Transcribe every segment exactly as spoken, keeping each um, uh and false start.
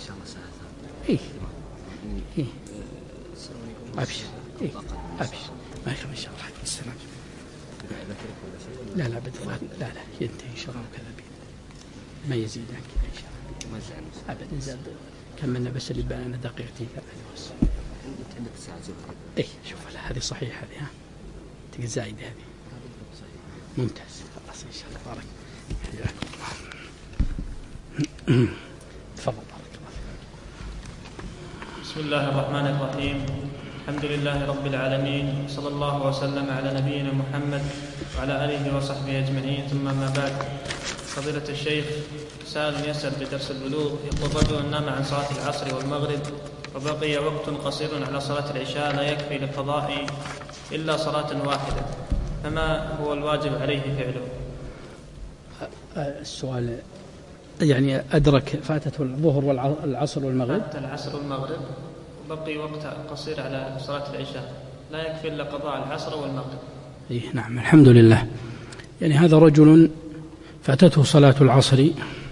شاء الله ساعة. إيه إيه أبشر إيه أبشر ما يخاف إن شاء الله. السلام. لا لا بالضبط لا لا ينتهي إن شاء الله وكذا ما يزيد عن كذا إن شاء الله. ما زال أبدا زاد كملنا بس اللي بقى دقيقتين ثلاثة بس. عندك ساعة زوجة. إيه شوف لا هذه صحيحة هذه ها تقول زايدة هذه. ممتاز خلاص إن شاء الله. بارك حياكم الله. تفضل بارك الله. بسم الله الرحمن الرحيم. الحمد لله رب العالمين، صلى الله وسلم على نبينا محمد وعلى آله وصحبه أجمعين، ثم ما بعد. فضيلة الشيخ، سائل يسأل بدرس البلوغ يقول: رجل نام عن صلاة العصر والمغرب وبقي وقت قصير على صلاة العشاء لا يكفي للقضاء إلا صلاة واحدة، فما هو الواجب عليه فعله؟ السؤال يعني أدرك فاتته الظهر والعصر والمغرب. فات العصر والمغرب وبقي وقت قصير على صلاة العشاء لا يكفي إلا قضاء العصر والمغرب. إيه نعم الحمد لله. يعني هذا رجل فاتته صلاة العصر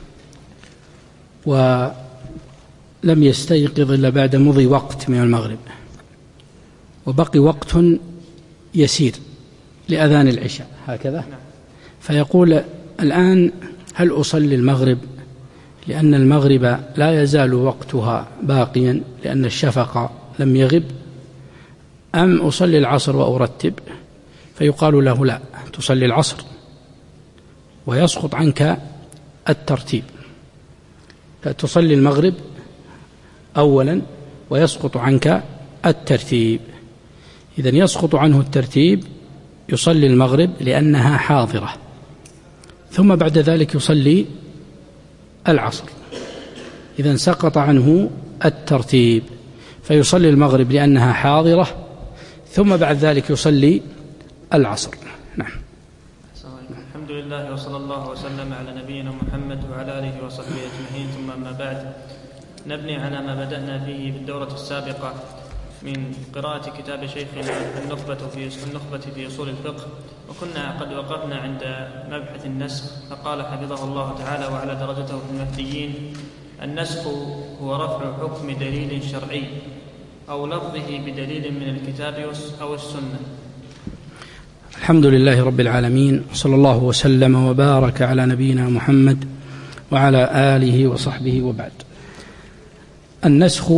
ولم يستيقظ إلا بعد مضي وقت من المغرب وبقي وقت يسير لأذان العشاء هكذا. فيقول الآن هل أصلي المغرب لأن المغرب لا يزال وقتها باقيا لأن الشفق لم يغب، أم أصلي العصر وأرتب؟ فيقال له لا، تصلي العصر ويسقط عنك الترتيب، تصلي المغرب أولا ويسقط عنك الترتيب. إذن يسقط عنه الترتيب، يصلي المغرب لأنها حاضرة، ثم بعد ذلك يصلي العصر. إذن سقط عنه الترتيب فيصلي المغرب لأنها حاضرة، ثم بعد ذلك يصلي العصر. نعم. الحمد لله وصلى الله وسلم على نبينا محمد وعلى آله وصحبه أجمعين، ثم ما بعد. نبني على ما بدأنا فيه في الدورة السابقة من قراءة كتاب شيخنا النخبة في النخبة في أصول الفقه، وكنا قد وقفنا عند مبحث النسخ، فقال حفظه الله تعالى وعلى درجته في المهديين: النسخ هو رفع حكم دليل شرعي أو لفظه بدليل من الكتاب أو السنة. الحمد لله رب العالمين، صلى الله وسلم وبارك على نبينا محمد وعلى آله وصحبه وبعد. النسخ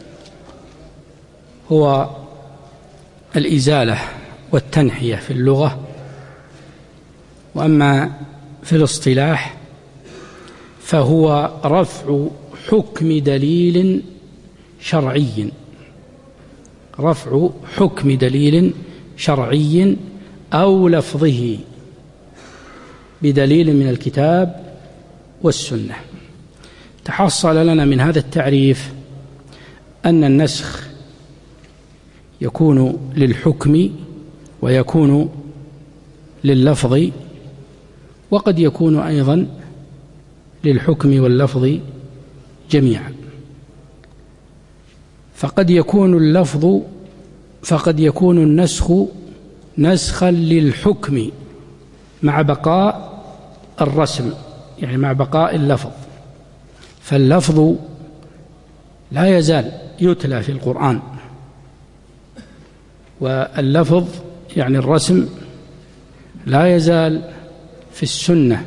هو الإزالة والتنحية في اللغة، وأما في الاصطلاح فهو رفع حكم دليل شرعي، رفع حكم دليل شرعي أو لفظه بدليل من الكتاب والسنة. تحصل لنا من هذا التعريف أن النسخ يكون للحكم ويكون لللفظ، وقد يكون أيضا للحكم واللفظ جميعا. فقد يكون اللفظ فقد يكون النسخ نسخا للحكم مع بقاء الرسم، يعني مع بقاء اللفظ، فاللفظ لا يزال يتلى في القرآن، واللفظ يعني الرسم لا يزال في السنة،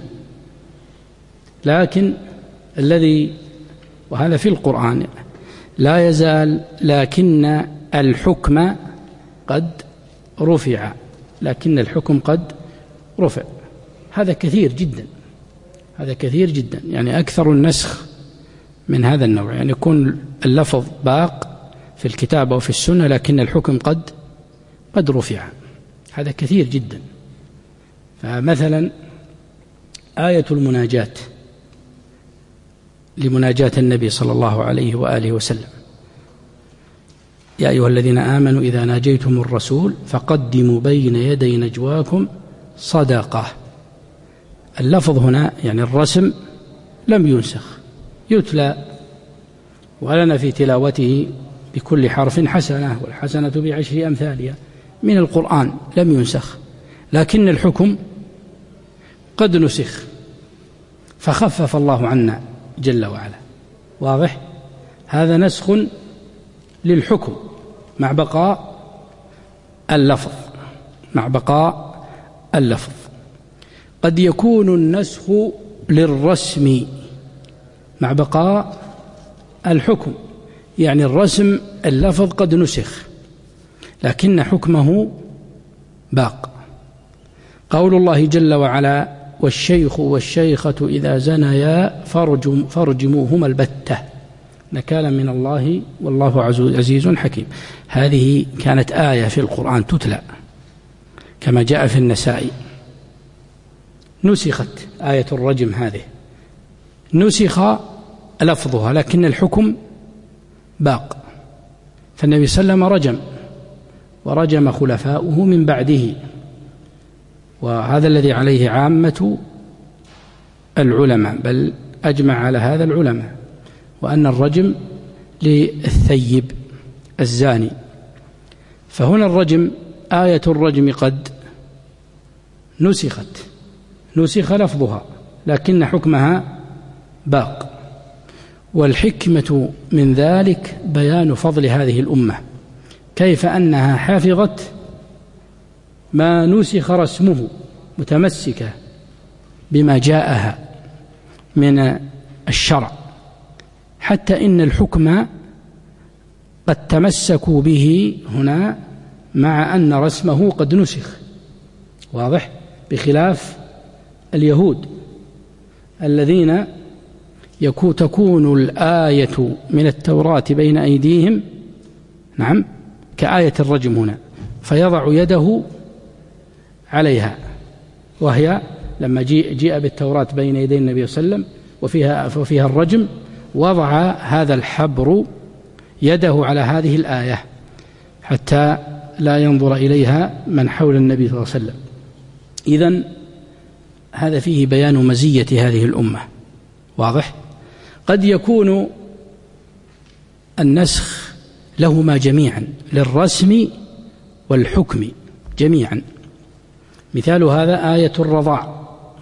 لكن الذي وهذا في القرآن لا يزال، لكن الحكم قد رفع، لكن الحكم قد رفع. هذا كثير جدا، هذا كثير جدا، يعني أكثر النسخ من هذا النوع، يعني يكون اللفظ باق في الكتاب أو في السنة لكن الحكم قد قد رفع. هذا كثير جدا. فمثلا آية المناجاة لمناجاة النبي صلى الله عليه وآله وسلم: يا أيها الذين آمنوا إذا ناجيتم الرسول فقدموا بين يدي نجواكم صدقة. اللفظ هنا يعني الرسم لم ينسخ، يتلى ولنا في تلاوته بكل حرف حسنة والحسنة بعشر أمثالها من القرآن، لم ينسخ، لكن الحكم قد نسخ فخفف الله عنا جل وعلا. واضح؟ هذا نسخ للحكم مع بقاء اللفظ مع بقاء اللفظ. قد يكون النسخ للرسم مع بقاء الحكم، يعني الرسم اللفظ قد نسخ لكن حكمه باق. قول الله جل وعلا: والشيخ والشيخة إذا زنيا فرجم فرجموهما البتة نكالا من الله والله عزيز حكيم. هذه كانت آية في القرآن تتلى كما جاء في النسائي، نسخت آية الرجم، هذه نسخ لفظها لكن الحكم باق. فالنبي صلى الله عليه وسلم رجم ورجم خلفاؤه من بعده، وهذا الذي عليه عامة العلماء، بل أجمع على هذا العلماء، وأن الرجم للثيب الزاني. فهنا الرجم، آية الرجم قد نسخت نسخ لفظها لكن حكمها باق. والحكمة من ذلك بيان فضل هذه الأمة، كيف أنها حافظت ما نسخ رسمه متمسكة بما جاءها من الشرع، حتى إن الحكم قد تمسكوا به هنا مع أن رسمه قد نسخ، واضح، بخلاف اليهود الذين تكون الآية من التوراة بين أيديهم، نعم، كآية الرجم هنا، فيضع يده عليها، وهي لما جيء, جيء بالتوراة بين يدي النبي صلى الله عليه وسلم وفيها, وفيها الرجم، وضع هذا الحبر يده على هذه الآية حتى لا ينظر إليها من حول النبي صلى الله عليه وسلم. إذن هذا فيه بيان مزية هذه الأمة، واضح. قد يكون النسخ لهما جميعا، للرسم والحكم جميعا. مثال هذا آية الرضاع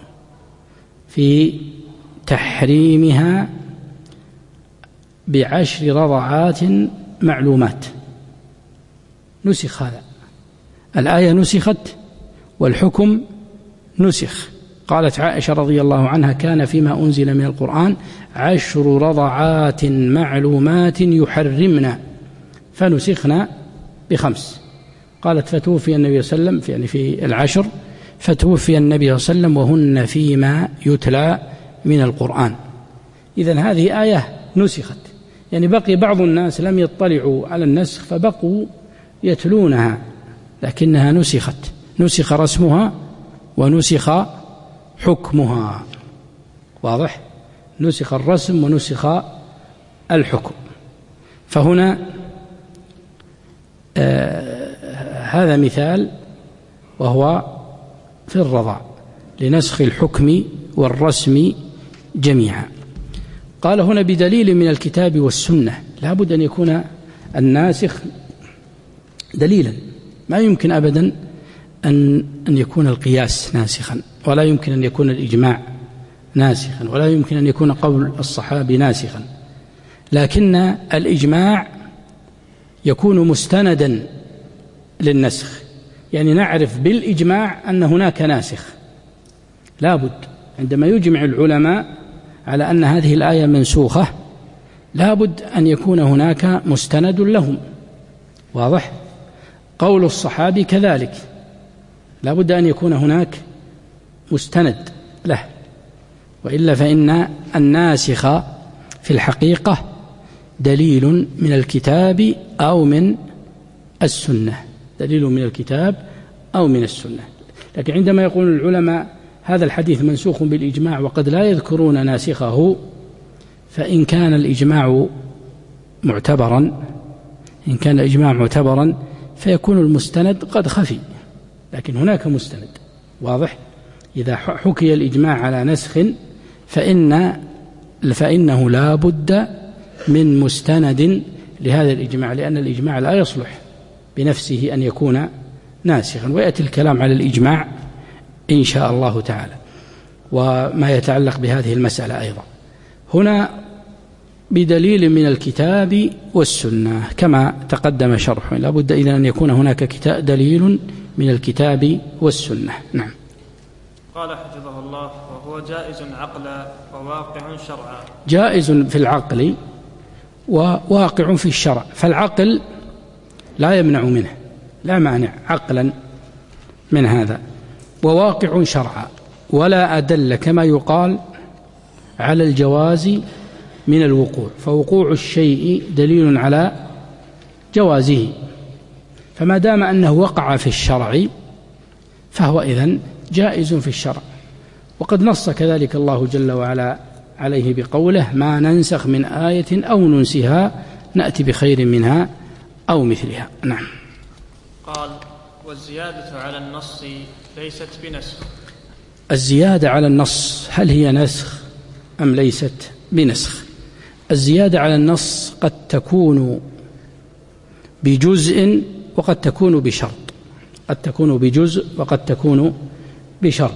في تحريمها بعشر رضعات معلومات، نسخ هذا، الآية نسخت والحكم نسخ. قالت عائشة رضي الله عنها: كان فيما أنزل من القرآن عشر رضعات معلومات يحرمنا فنسخنا بخمس. قالت: فتوفي النبي صلى الله عليه وسلم، يعني في العشر، فتوفي النبي صلى الله عليه وسلم وهن فيما يتلى من القرآن. إذن هذه آية نسخت، يعني بقي بعض الناس لم يطلعوا على النسخ فبقوا يتلونها، لكنها نسخت، نسخ رسمها ونسخ حكمها، واضح، نسخ الرسم ونسخ الحكم. فهنا آه هذا مثال وهو في الرضاع لنسخ الحكم والرسم جميعا. قال هنا: بدليل من الكتاب والسنة. لا بد أن يكون الناسخ دليلا، ما يمكن أبدا أن أن يكون القياس ناسخا، ولا يمكن أن يكون الإجماع ناسخا، ولا يمكن أن يكون قول الصحابي ناسخا، لكن الإجماع يكون مستندا للنسخ، يعني نعرف بالإجماع أن هناك ناسخ. لا بد عندما يجمع العلماء على أن هذه الآية منسوخة لا بد أن يكون هناك مستند لهم، واضح. قول الصحابي كذلك لا بد أن يكون هناك مستند له، وإلا فإن الناسخ في الحقيقة دليل من الكتاب أو من السنة، دليل من الكتاب أو من السنة. لكن عندما يقول العلماء هذا الحديث منسوخ بالإجماع وقد لا يذكرون ناسخه، فإن كان الإجماع معتبرا إن كان الإجماع معتبرا فيكون المستند قد خفي، لكن هناك مستند واضح. إذا حكي الإجماع على نسخ فإن فإنه لا بد من مستند لهذا الإجماع، لأن الإجماع لا يصلح بنفسه أن يكون ناسخا. ويأتي الكلام على الإجماع إن شاء الله تعالى وما يتعلق بهذه المسألة أيضا. هنا بدليل من الكتاب والسنة كما تقدم شرحه. لا بد إذن أن يكون هناك كتاب دليل من الكتاب والسنة. نعم. قال حفظه الله: وهو جائز عقلا وواقع شرعا. جائز في العقل وواقع في الشرع، فالعقل لا يمنع منه، لا مانع عقلا من هذا، وواقع شرعا، ولا أدل كما يقال على الجواز من الوقوع، فوقوع الشيء دليل على جوازه، فما دام أنه وقع في الشرع فهو إذن جائز في الشرع. وقد نص كذلك الله جل وعلا عليه بقوله: ما ننسخ من آية أو ننسها نأتي بخير منها أو مثلها. نعم. قال: والزيادة على النص ليست بنسخ. الزيادة على النص هل هي نسخ أم ليست بنسخ؟ الزيادة على النص قد تكون بجزء وقد تكون بشرط، قد تكون بجزء وقد تكون بشرط.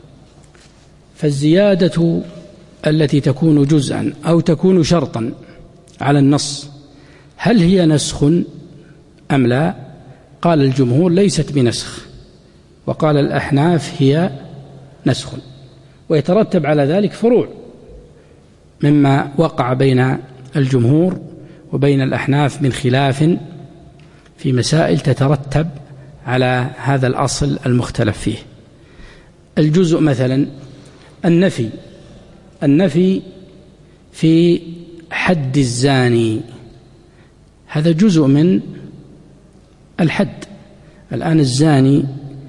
فالزيادة التي تكون جزءا أو تكون شرطا على النص هل هي نسخ أم لا؟ قال الجمهور: ليست بنسخ، وقال الأحناف: هي نسخ. ويترتب على ذلك فروع مما وقع بين الجمهور وبين الأحناف من خلاف في مسائل تترتب على هذا الأصل المختلف فيه. الجزء مثلا النفي، النفي في حد الزاني، هذا جزء من الحد. الآن الزاني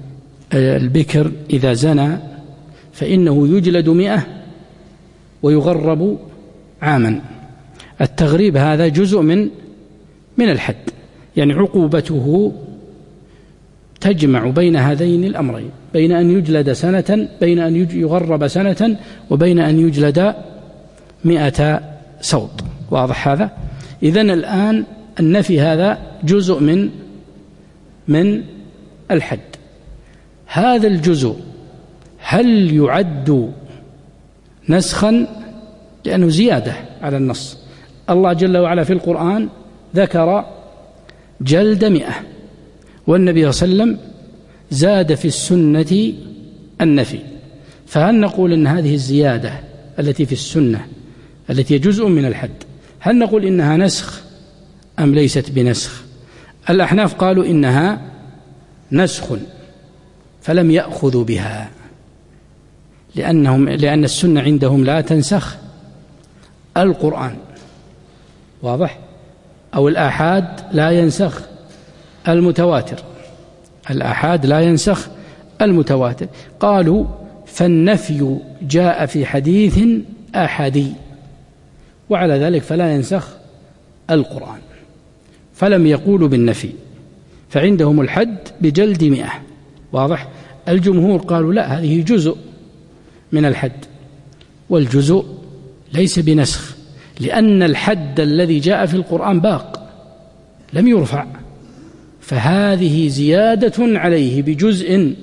البكر إذا زنى فإنه يجلد مئة ويغرب عاما. التغريب هذا جزء من من الحد، يعني عقوبته تجمع بين هذين الأمرين، بين أن يجلد سنة، بين أن يغرب سنة، وبين أن يجلد مئة صوت. واضح هذا؟ إذن الآن النفي هذا جزء من من الحد. هذا الجزء هل يعد نسخا؟ لأنه زيادة على النص. الله جل وعلا في القرآن ذكر جلد مئة، والنبي صلى الله عليه وسلم زاد في السنة النفي، فهل نقول إن هذه الزيادة التي في السنة التي هي جزء من الحد هل نقول إنها نسخ أم ليست بنسخ؟ الأحناف قالوا إنها نسخ فلم يأخذوا بها، لأنهم لأن السنة عندهم لا تنسخ القرآن. واضح؟ أو الآحاد لا ينسخ المتواتر، الآحاد لا ينسخ المتواتر. قالوا فالنفي جاء في حديث أحدي، وعلى ذلك فلا ينسخ القرآن، فلم يقولوا بالنفي، فعندهم الحد بجلد مئة. واضح؟ الجمهور قالوا لا، هذه جزء من الحد، والجزء ليس بنسخ، لأن الحد الذي جاء في القرآن باق لم يرفع، فهذه زيادة عليه بجزء.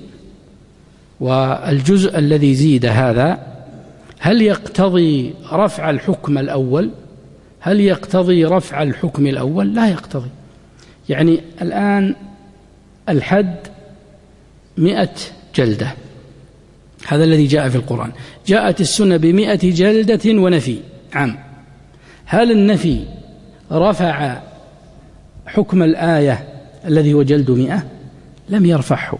والجزء الذي زيد هذا هل يقتضي رفع الحكم الأول؟ هل يقتضي رفع الحكم الأول؟ لا يقتضي. يعني الآن الحد مئة جلدة، هذا الذي جاء في القرآن. جاءت السنة بمئة جلدة ونفي عام، هل النفي رفع حكم الآية الذي هو جلد مئة؟ لم يرفعه.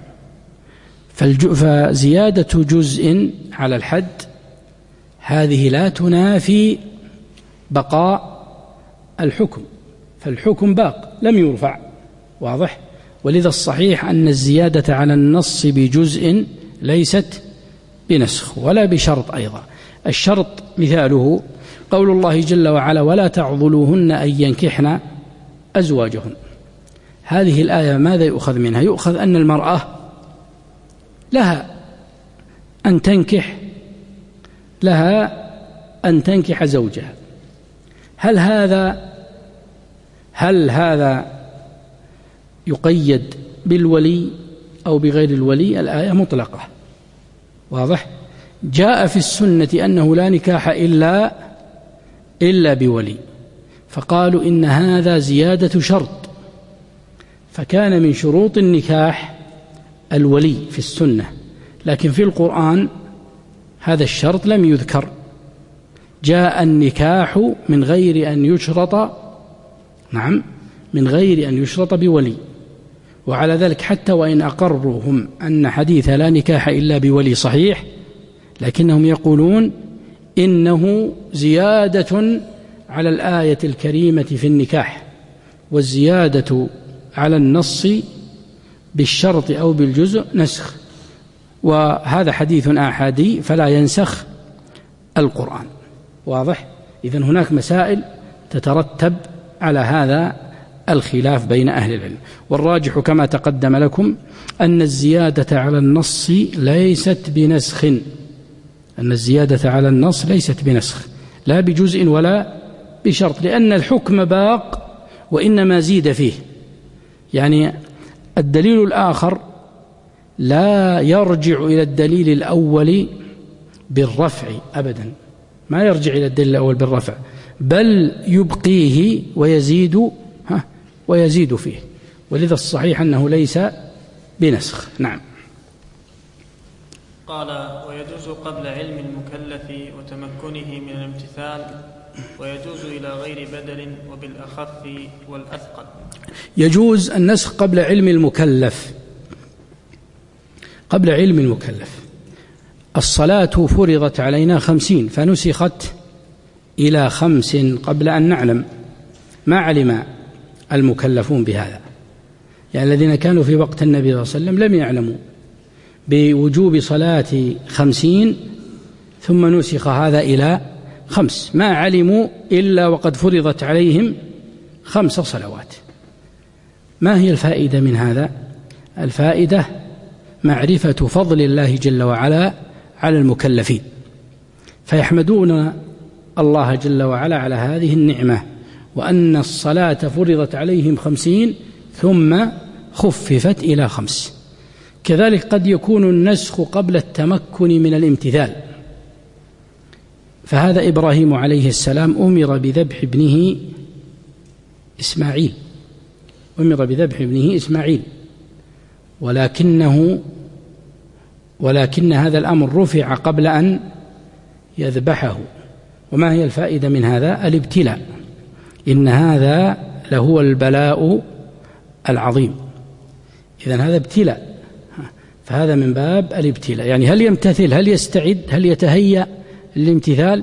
فزيادة جزء على الحد هذه لا تنافي بقاء الحكم، فالحكم باق لم يرفع. واضح؟ ولذا الصحيح أن الزيادة على النص بجزء ليست بنسخ ولا بشرط أيضا. الشرط مثاله قول الله جل وعلا: ولا تعضلوهن أن ينكحن أزواجهن. هذه الآية ماذا يؤخذ منها؟ يؤخذ أن المرأة لها أن تنكح لها أن تنكح زوجها. هل هذا هل هذا يقيد بالولي أو بغير الولي؟ الآية مطلقة. واضح؟ جاء في السنة أنه لا نكاح إلا إلا بولي، فقالوا إن هذا زيادة شرط، فكان من شروط النكاح الولي في السنة، لكن في القرآن هذا الشرط لم يذكر. جاء النكاح من غير أن يشرط، نعم، من غير أن يشرط بولي. وعلى ذلك حتى وإن أقروا هم أن حديث لا نكاح إلا بولي صحيح، لكنهم يقولون إنه زيادة على الآية الكريمة في النكاح، والزيادة على النص بالشرط أو بالجزء نسخ، وهذا حديث آحادي فلا ينسخ القرآن. واضح؟ إذن هناك مسائل تترتب على هذا الخلاف بين أهل العلم، والراجح كما تقدم لكم أن الزيادة على النص ليست بنسخ، أن الزيادة على النص ليست بنسخ لا بجزء ولا بشرط، لأن الحكم باق وإنما زيد فيه. يعني الدليل الآخر لا يرجع إلى الدليل الأول بالرفع أبدا، ما يرجع إلى الدليل الأول بالرفع، بل يبقيه ويزيد ها ويزيد فيه، ولذا الصحيح أنه ليس بنسخ. نعم. قال: ويجوز قبل علم المكلف وتمكنه من الامتثال، ويجوز إلى غير بدل وبالأخف والأثقل. يجوز النسخ قبل علم المكلف. قبل علم المكلف الصلاة فرضت علينا خمسين فنسخت إلى خمس قبل أن نعلم، ما علم المكلفون بهذا، يعني الذين كانوا في وقت النبي صلى الله عليه وسلم لم يعلموا بوجوب صلاة خمسين ثم نسخ هذا إلى خمس، ما علموا إلا وقد فرضت عليهم خمس صلوات. ما هي الفائدة من هذا؟ الفائدة معرفة فضل الله جل وعلا على المكلفين، فيحمدون الله جل وعلا على هذه النعمة، وأن الصلاة فرضت عليهم خمسين ثم خففت إلى خمس. كذلك قد يكون النسخ قبل التمكن من الامتثال، فهذا إبراهيم عليه السلام أمر بذبح ابنه إسماعيل، أمر بذبح ابنه إسماعيل، ولكنه ولكن هذا الأمر رفع قبل أن يذبحه. وما هي الفائدة من هذا؟ الابتلاء، إن هذا لهو البلاء العظيم. إذن هذا ابتلاء، فهذا من باب الابتلاء، يعني هل يمتثل، هل يستعد، هل يتهيأ للامتثال؟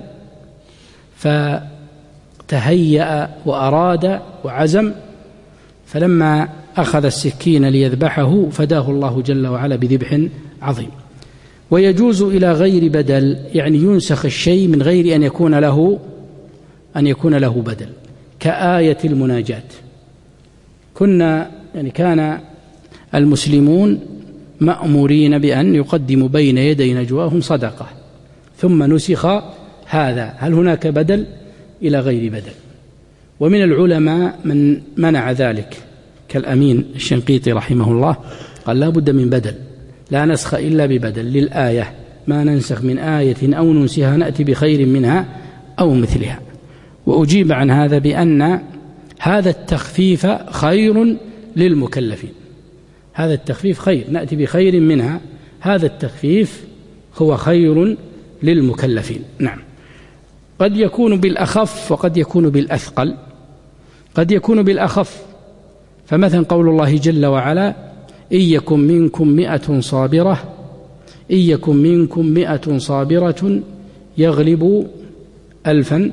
فتهيأ وأراد وعزم، فلما أخذ السكين ليذبحه فداه الله جل وعلا بذبح عظيم. ويجوز إلى غير بدل، يعني ينسخ الشيء من غير أن يكون له أن يكون له بدل، كآية المناجاة. كنا يعني كان المسلمون مأمورين بأن يقدموا بين يدي نجواهم صدقة، ثم نسخ هذا، هل هناك بدل؟ إلى غير بدل. ومن العلماء من منع ذلك كالأمين الشنقيطي رحمه الله، قال لا بد من بدل، لا نسخ إلا ببدل للآية، ما ننسخ من آية أو ننسها نأتي بخير منها أو مثلها. وأجيب عن هذا بأن هذا التخفيف خير للمكلفين، هذا التخفيف خير، نأتي بخير منها، هذا التخفيف هو خير للمكلفين. نعم. قد يكون بالأخف وقد يكون بالأثقل. قد يكون بالأخف، فمثلا قول الله جل وعلا: إن يكن منكم مئة صابرة إن يكن منكم مئة صابرة يغلبوا ألفا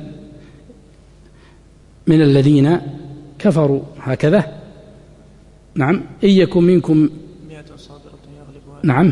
من الذين كفروا، هكذا. نعم. إن يكن منكم مئة صابرة يغلبوا، نعم،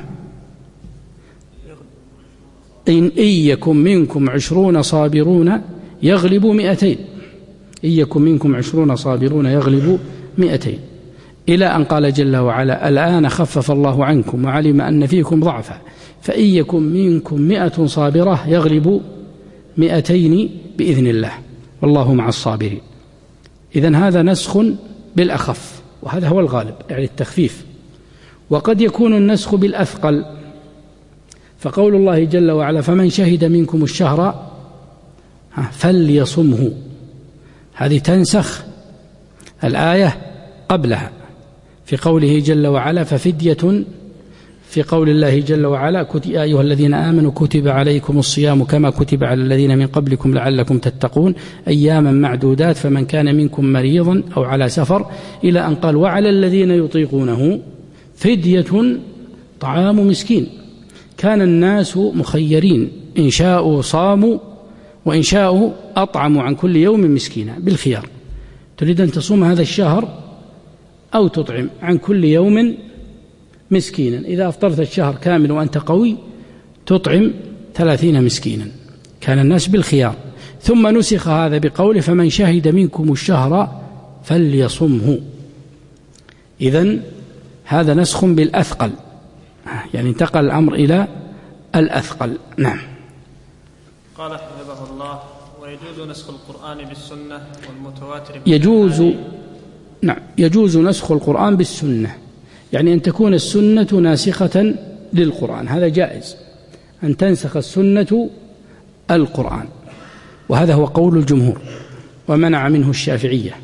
إن, إن يكن منكم عشرون صابرون يغلبوا مئتين، إن يكن منكم عشرون صابرون يغلبوا مئتين، إلى أن قال جل وعلا: الآن خفف الله عنكم وعلم أن فيكم ضعفا فإن يكن منكم مئة صابرة يغلبوا مئتين بإذن الله والله مع الصابرين. إذن هذا نسخ بالأخف، وهذا هو الغالب، يعني التخفيف. وقد يكون النسخ بالأثقل، فقول الله جل وعلا: فمن شهد منكم الشهر فليصمه، هذه تنسخ الآية قبلها في قوله جل وعلا ففدية، في قول الله جل وعلا يا أيها الذين آمنوا كتب عليكم الصيام كما كتب على الذين من قبلكم لعلكم تتقون أياما معدودات فمن كان منكم مريضا أو على سفر إلى أن قال وعلى الذين يطيقونه فدية طعام مسكين. كان الناس مخيرين، إن شاءوا صاموا وإن شاءوا أطعموا عن كل يوم مسكينا بالخيار. تريد أن تصوم هذا الشهر أو تطعم عن كل يوم مسكينا، إذا أفطرت الشهر كامل وأنت قوي تطعم ثلاثين مسكينا. كان الناس بالخيار. ثم نسخ هذا بقوله فمن شهد منكم الشهر فليصمه. إذن هذا نسخ بالأثقل، يعني انتقل الأمر إلى الأثقل. نعم. قال حفظه الله ويجوز نسخ القرآن بالسنة والمتواتر يجوز نعم يجوز نسخ القرآن بالسنة، يعني أن تكون السنة ناسخة للقرآن، هذا جائز أن تنسخ السنة القرآن، وهذا هو قول الجمهور ومنع منه الشافعية،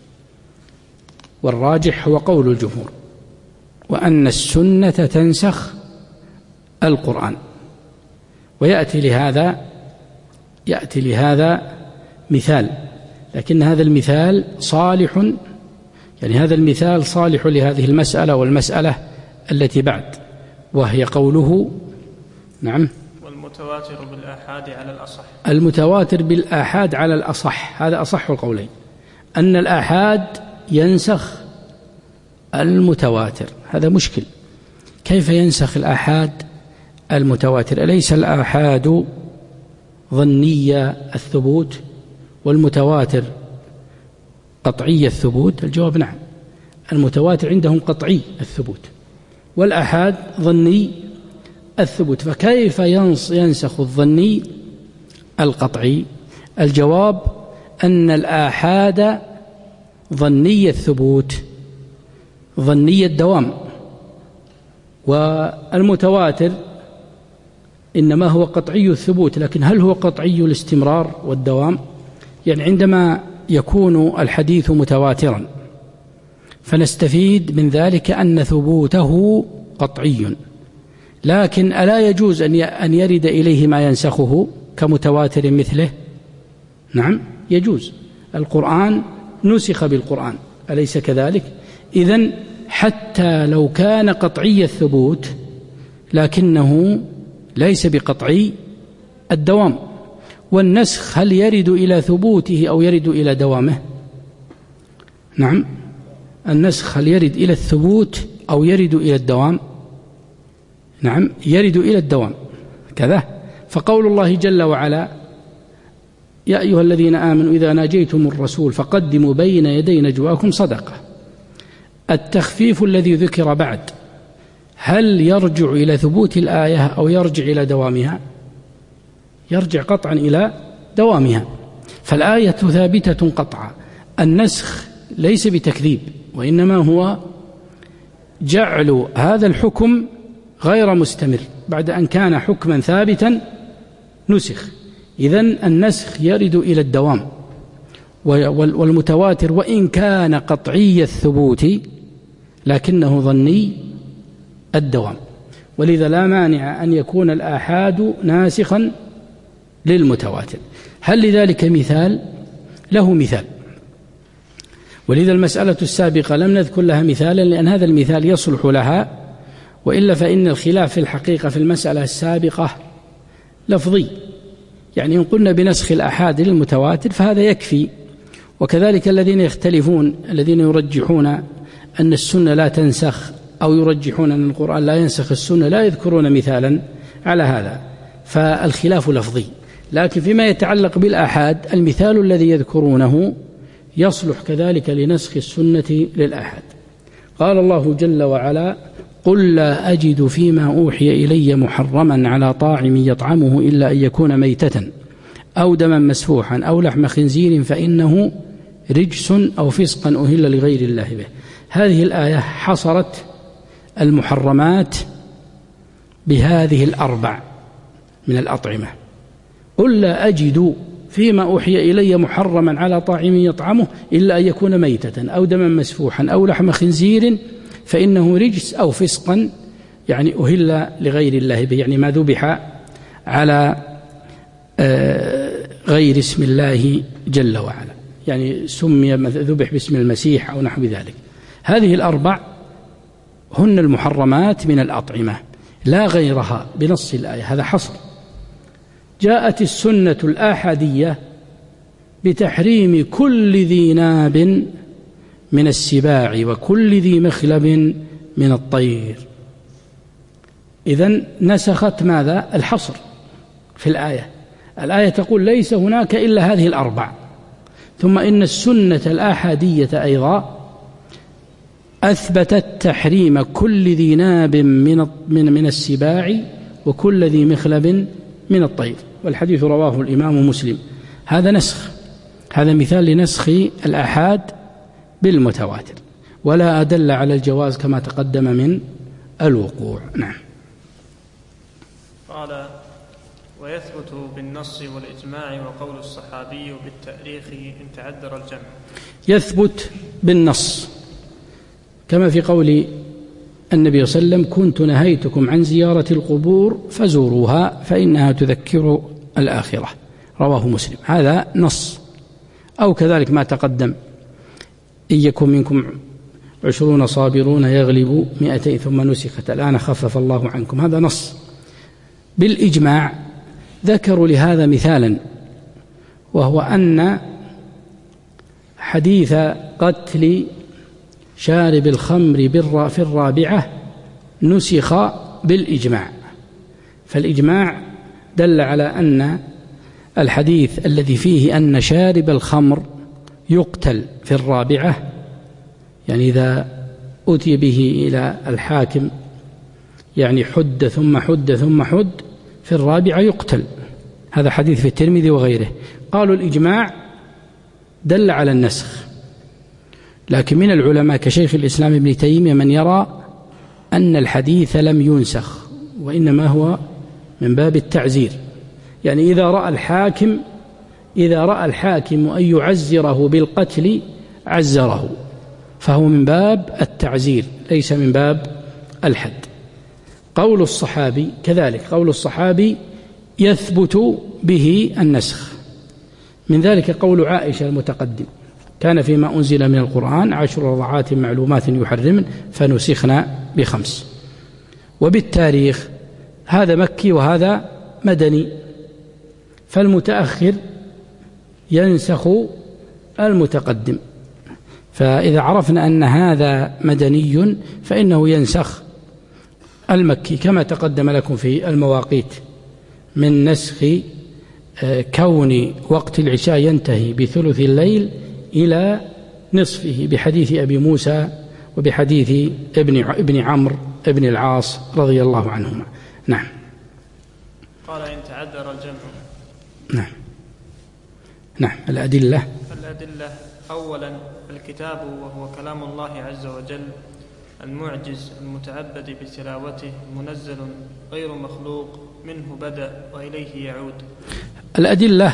والراجح هو قول الجمهور وأن السنة تنسخ القرآن. ويأتي لهذا يأتي لهذا مثال، لكن هذا المثال صالح، يعني هذا المثال صالح لهذه المسألة والمسألة التي بعد، وهي قوله نعم والمتواتر بالآحاد على الأصح. المتواتر بالآحاد على الأصح، هذا أصح القولين، أن الآحاد ينسخ المتواتر. هذا مشكل، كيف ينسخ الآحاد المتواتر؟ أليس الآحاد ظنية الثبوت والمتواتر قطعي الثبوت؟ الجواب نعم، المتواتر عندهم قطعي الثبوت والآحاد ظني الثبوت، فكيف ينسخ الظني القطعي؟ الجواب أن الآحاد ظني الثبوت ظني الدوام، والمتواتر إنما هو قطعي الثبوت، لكن هل هو قطعي الاستمرار والدوام؟ يعني عندما يكون الحديث متواترا فنستفيد من ذلك أن ثبوته قطعي، لكن ألا يجوز أن يرد إليه ما ينسخه كمتواتر مثله؟ نعم يجوز، القرآن نسخ بالقرآن أليس كذلك؟ إذن حتى لو كان قطعي الثبوت لكنه ليس بقطعي الدوام. والنسخ هل يرد إلى ثبوته أو يرد إلى دوامه؟ نعم، النسخ هل يرد إلى الثبوت أو يرد إلى الدوام؟ نعم يرد إلى الدوام كذا. فقول الله جل وعلا يا أيها الذين آمنوا إذا ناجيتم الرسول فقدموا بين يدي نجواكم صدقة، التخفيف الذي ذكر بعد هل يرجع إلى ثبوت الآية أو يرجع إلى دوامها؟ يرجع قطعا إلى دوامها، فالآية ثابتة قطعا. النسخ ليس بتكذيب، وإنما هو جعل هذا الحكم غير مستمر بعد أن كان حكما ثابتا نسخ. إذن النسخ يرد إلى الدوام، والمتواتر وإن كان قطعي الثبوت لكنه ظني الدوام، ولذا لا مانع أن يكون الآحاد ناسخا للمتواتر. هل لذلك مثال؟ له مثال، ولذا المسألة السابقة لم نذكر لها مثالا لأن هذا المثال يصلح لها، وإلا فإن الخلاف في الحقيقة في المسألة السابقة لفظي، يعني إن قلنا بنسخ الآحاد للمتواتر فهذا يكفي. وكذلك الذين يختلفون الذين يرجحون أن السنة لا تنسخ أو يرجحون أن القرآن لا ينسخ السنة لا يذكرون مثالا على هذا، فالخلاف لفظي. لكن فيما يتعلق بالآحاد المثال الذي يذكرونه يصلح كذلك لنسخ السنة للآحاد. قال الله جل وعلا قل لا أجد فيما أوحي إلي محرما على طاعم يطعمه إلا أن يكون ميتة أو دما مسفوحا أو لحم خنزير فإنه رجس أو فسقا أهل لغير الله به. هذه الآية حصرت المحرمات بهذه الأربع من الأطعمة. قل لا أجد فيما أوحي إلي محرما على طاعم يطعمه إلا أن يكون ميتة أو دما مسفوحا أو لحم خنزير فإنه رجس أو فسقا، يعني أهل لغير الله به، يعني ما ذبح على غير اسم الله جل وعلا، يعني سمي ذبح باسم المسيح أو نحو ذلك. هذه الأربع هن المحرمات من الأطعمة لا غيرها بنص الآية، هذا حصر. جاءت السنة الآحادية بتحريم كل ذي ناب من السباع وكل ذي مخلب من الطير. إذن نسخت ماذا؟ الحصر في الآية. الآية تقول ليس هناك إلا هذه الأربع، ثم إن السنة الآحادية أيضا أثبتت تحريم كل ذي ناب من من من السباع وكل ذي مخلب من الطير، والحديث رواه الإمام مسلم. هذا نسخ، هذا مثال لنسخ الآحاد بالمتواتر، ولا أدل على الجواز كما تقدم من الوقوع. نعم. قال: ويثبت بالنص والإجماع وقول الصحابي بالتأريخ إن تعذر الجمع. يثبت بالنص كما في قول النبي صلى الله عليه وسلم: كنت نهيتكم عن زيارة القبور فزوروها فإنها تذكر الآخرة، رواه مسلم. هذا نص. أو كذلك ما تقدم: إن يكن منكم عشرون صابرون يغلبوا مئتين ثم نسخت الآن خفف الله عنكم، هذا نص. بالإجماع ذكروا لهذا مثالا، وهو أن حديث قتل شارب الخمر في الرابعة نسخ بالإجماع، فالإجماع دل على أن الحديث الذي فيه أن شارب الخمر يقتل في الرابعة، يعني إذا أتي به إلى الحاكم يعني حد ثم حد ثم حد في الرابعة يقتل، هذا حديث في الترمذي وغيره. قالوا الإجماع دل على النسخ، لكن من العلماء كشيخ الإسلام ابن تيمية من يرى أن الحديث لم ينسخ، وإنما هو من باب التعزير، يعني إذا رأى الحاكم إذا رأى الحاكم أن يعزره بالقتل عزره، فهو من باب التعزير ليس من باب الحد. قول الصحابي كذلك، قول الصحابي يثبت به النسخ، من ذلك قول عائشة المتقدم: كان فيما أنزل من القرآن عشر رضعات معلومات يحرمن فنسخنا بخمس. وبالتاريخ هذا مكي وهذا مدني، فالمتأخر ينسخ المتقدم، فإذا عرفنا أن هذا مدني فإنه ينسخ المكي، كما تقدم لكم في المواقيت من نسخ كون وقت العشاء ينتهي بثلث الليل إلى نصفه بحديث أبي موسى وبحديث ابن ابن عمرو ابن العاص رضي الله عنهما. نعم. قال: إن تعذر الجمع. نعم. نعم. الأدلة الأدلة أولا الكتاب، وهو كلام الله عز وجل المعجز المتعبد بتلاوته، منزل غير مخلوق، منه بدأ وإليه يعود. الأدلة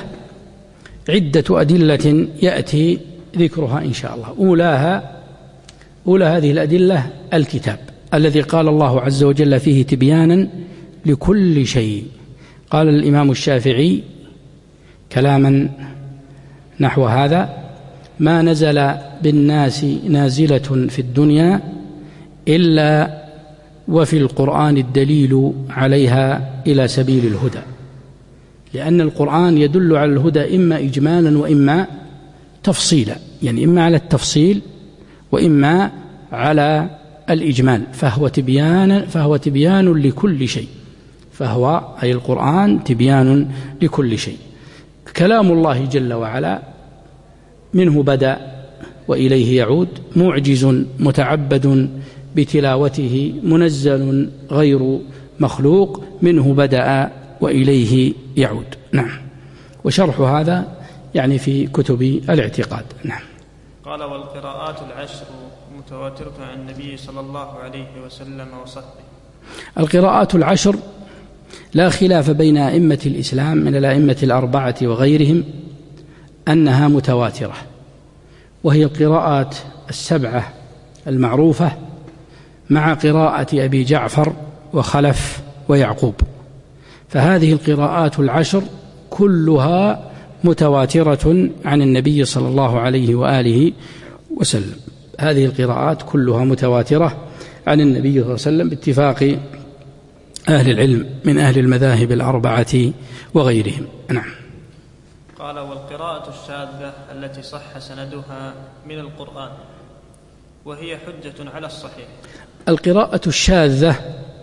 عدة أدلة يأتي ذكرها إن شاء الله. أولاها أولى هذه الأدلة الكتاب الذي قال الله عز وجل فيه تبيانا لكل شيء. قال الإمام الشافعي كلاما نحو هذا: ما نزل بالناس نازلة في الدنيا إلا وفي القرآن الدليل عليها إلى سبيل الهدى، لأن القرآن يدل على الهدى إما إجمالا وإما تفصيلا، يعني إما على التفصيل وإما على الإجمال، فهو تبيان فهو تبيان لكل شيء، فهو أي القرآن تبيان لكل شيء. كلام الله جل وعلا منه بدأ وإليه يعود، معجز متعبد بتلاوته، منزل غير مخلوق، منه بدأ وإليه يعود. نعم. وشرح هذا يعني في كتب الاعتقاد. نعم. قال: والقراءات العشر متواترة عن النبي صلى الله عليه وسلم وصحبه. القراءات العشر لا خلاف بين أئمة الإسلام من الأئمة الأربعة وغيرهم أنها متواترة، وهي القراءات السبعة المعروفة مع قراءة أبي جعفر وخلف ويعقوب، فهذه القراءات العشر كلها متواترة عن النبي صلى الله عليه وآله وسلم. هذه القراءات كلها متواترة عن النبي صلى الله عليه وسلم باتفاق أهل العلم من أهل المذاهب الأربعة وغيرهم. نعم. قال: والقراءة الشاذة التي صح سندها من القرآن وهي حجة على الصحيح. القراءة الشاذة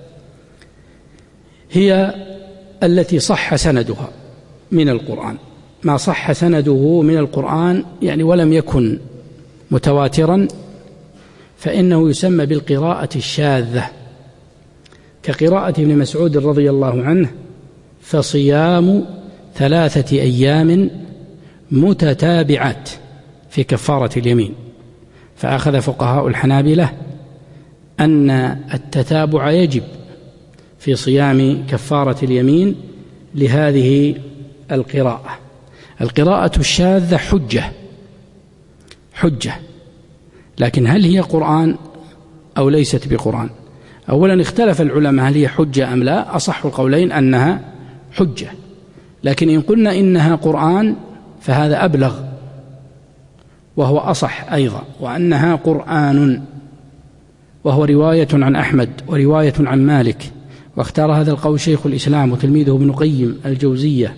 هي التي صح سندها من القرآن، ما صح سنده من القرآن يعني ولم يكن متواترا فإنه يسمى بالقراءة الشاذة، كقراءة ابن مسعود رضي الله عنه: فصيام ثلاثة أيام متتابعات في كفارة اليمين. فأخذ فقهاء الحنابلة أن التتابع يجب في صيام كفارة اليمين لهذه القراءة. القراءة الشاذة حجة حجة لكن هل هي قرآن أو ليست بقرآن؟ أولا اختلف العلماء هل هي حجة أم لا. أصح القولين أنها حجة، لكن إن قلنا إنها قرآن فهذا أبلغ وهو أصح أيضا، وأنها قرآن، وهو رواية عن أحمد ورواية عن مالك، واختار هذا القول شيخ الإسلام وتلميذه ابن قيم الجوزية،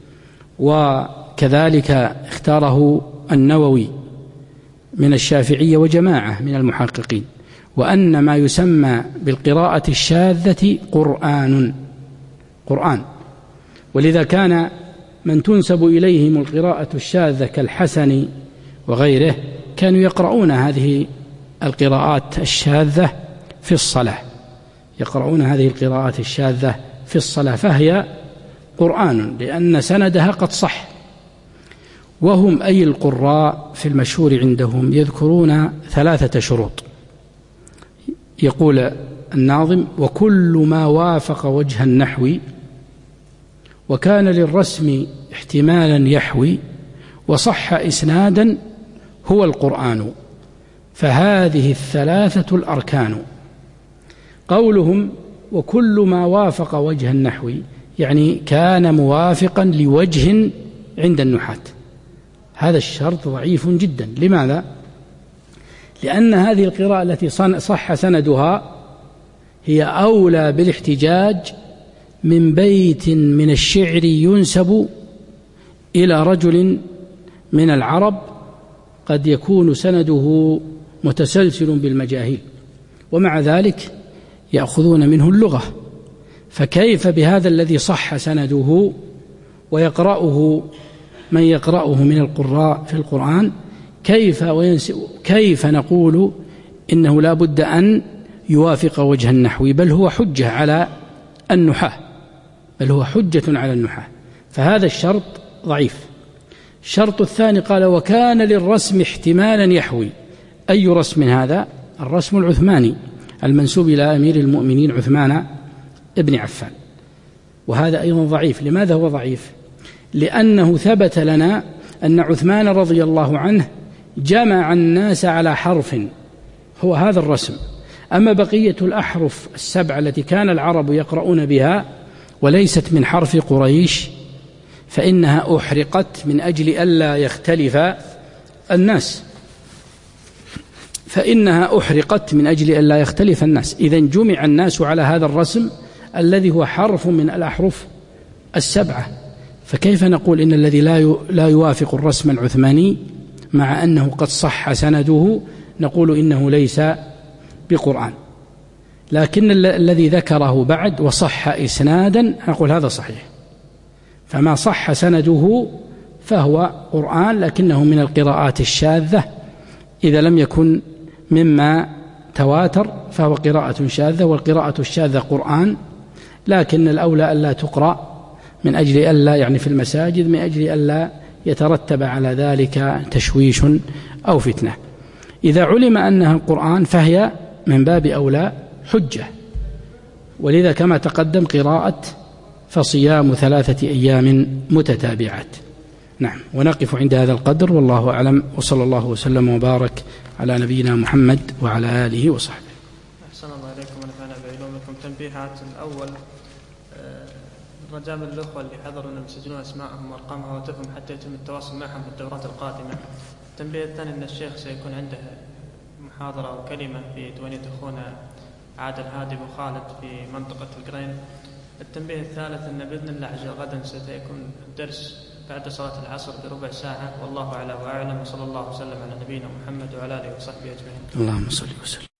وكذلك اختاره النووي من الشافعية وجماعة من المحققين، وأن ما يسمى بالقراءة الشاذة قرآن قرآن ولذا كان من تنسب إليهم القراءة الشاذة كالحسن وغيره كانوا يقرؤون هذه القراءات الشاذة في الصلاة يقرؤون هذه القراءات الشاذة في الصلاة فهي قرآن لأن سندها قد صح. وهم أي القراء في المشهور عندهم يذكرون ثلاثة شروط. يقول الناظم: وكل ما وافق وجه النحو وكان للرسم احتمالا يحوي وصح إسنادا هو القرآن، فهذه الثلاثة الأركان. قولهم وكل ما وافق وجه النحو يعني كان موافقا لوجه عند النحاة، هذا الشرط ضعيف جدا. لماذا؟ لأن هذه القراءة التي صح سندها هي أولى بالاحتجاج من بيت من الشعر ينسب إلى رجل من العرب قد يكون سنده متسلسل بالمجاهيل، ومع ذلك يأخذون منه اللغة، فكيف بهذا الذي صح سنده ويقرأه من يقرأه من القراء في القرآن؟ كيف كيف نقول إنه لا بد أن يوافق وجه النحو؟ بل هو حجة على النحاة بل هو حجة على النحاة فهذا الشرط ضعيف. الشرط الثاني قال: وكان للرسم احتمالا يحوي. أي رسم هذا؟ الرسم العثماني المنسوب إلى أمير المؤمنين عثمان ابن عفان، وهذا أيضا ضعيف. لماذا هو ضعيف؟ لأنه ثبت لنا أن عثمان رضي الله عنه جمع الناس على حرف هو هذا الرسم، أما بقية الأحرف السبعة التي كان العرب يقرؤون بها وليست من حرف قريش فإنها أحرقت من أجل ألا يختلف الناس فإنها أحرقت من أجل ألا يختلف الناس إذن جمع الناس على هذا الرسم الذي هو حرف من الأحرف السبعة، فكيف نقول إن الذي لا يوافق الرسم العثماني مع أنه قد صح سنده نقول إنه ليس بقرآن؟ لكن الذي ذكره بعد وصح إسنادا نقول هذا صحيح، فما صح سنده فهو قرآن لكنه من القراءات الشاذة، إذا لم يكن مما تواتر فهو قراءة شاذة، والقراءة الشاذة قرآن، لكن الأولى ألا تقرأ من أجل ألا يعني في المساجد من أجل ألا يترتب على ذلك تشويش أو فتنة. إذا علم أنها القرآن فهي من باب أولى حجة، ولذا كما تقدم قراءة فصيام ثلاثة أيام متتابعات. نعم، ونقف عند هذا القدر والله أعلم، وصلى الله وسلم وبارك على نبينا محمد وعلى آله وصحبه. أحسن الله إليكم ونفعنا بعلومكم. تنبيهات. الأول رجاء من الأخوة اللي حضروا أن يسجلون أسماءهم وأرقامهم وهواتفهم حتى يتم التواصل معهم في الدورات القادمة. التنبيه الثاني أن الشيخ سيكون عنده محاضرة أو كلمة في ديوانية أخونا عادل هادي أبو خالد في منطقة القرين. التنبيه الثالث أن بإذن الله غدا سيكون الدرس بعد صلاة العصر بربع ساعة، والله أعلى وأعلم، وصلى الله وسلم على نبينا محمد وعلى آله وصحبه أجمعين. اللهم صل وسلم.